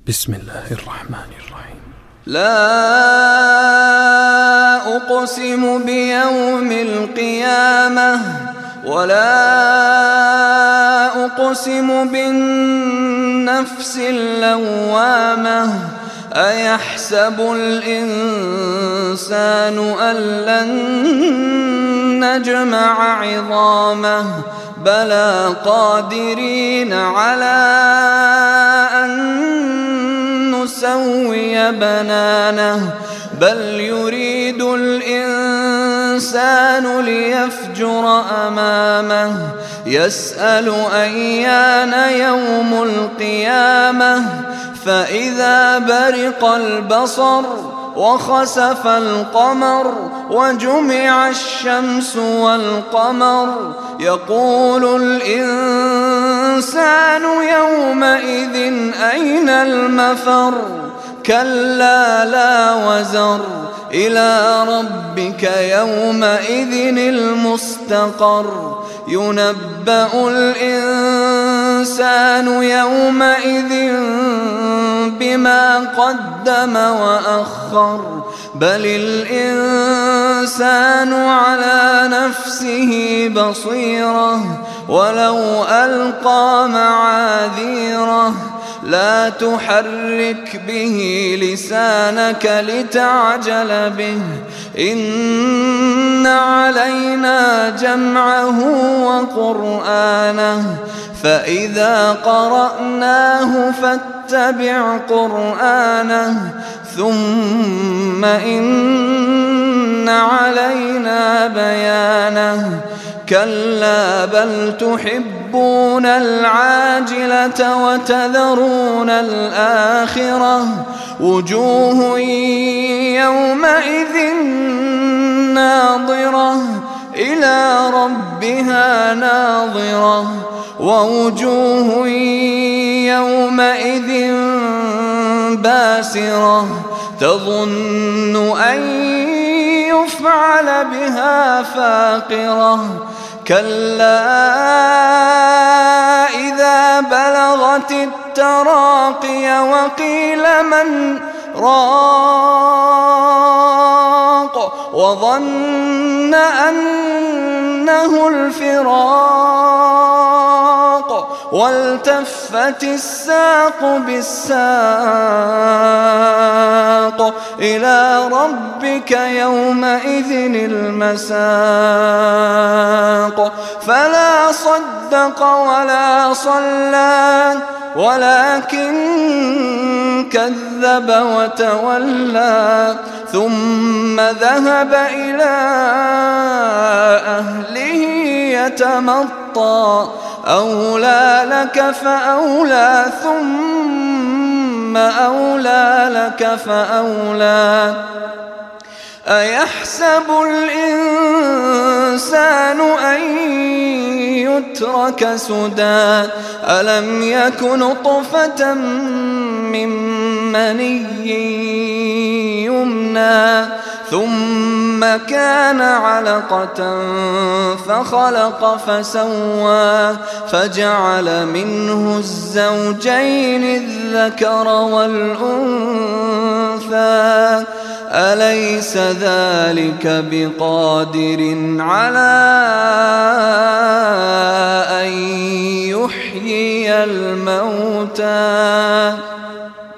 بسم الله الرحمن الرحيم. لا أقسم بيوم القيامة ولا أقسم بالنفس اللوامة أيحسب الإنسان أن لن نجمع عظامه بلى قادرين على أن نسوي بنانه بل يريد الإنسان ليفجر أمامه يسأل أيان يوم القيامة فإذا برق البصر وخسف القمر وجمع الشمس والقمر يقول الإنسان يومئذ أين المفر كلا لا وزر إلى ربك يومئذ المستقر ينبأ الإنسان يومئذ بما قدم وأخر بل الإنسان على نفسه بصيرة ولو ألقى معاذيره لا تحرك به لسانك لتعجل به إن علينا جمعه وقرآنه فإذا قرأناه فاتبع قرآنه ثم إن علينا بيانه كلا بل تحبون العاجلة وتذرون الآخرة وجوه يومئذ ناظرة إلى ربها ناظرة ووجوه يومئذ باسرة تظن أن يفعل بها فاقرة كلا إذا بلغت التراقي وقيل من راق وظن أنه الفراق والتفت الساق بالساق إلى ربك يومئذ المساق فلا صدق ولا صلى ولكن كذب وتولى ثم ذهب إلى أهله يتمطى أولى لك فأولى ثم أولى لك فأولى أيحسب الإنسان أن يترك سدى ألم يك نطفة من مني يمنى ثم كان علقة فخلق فسوى فجعل منه الزوجين الذكر والأنثى أليس ذلك بقادر على أن يحيي الموتى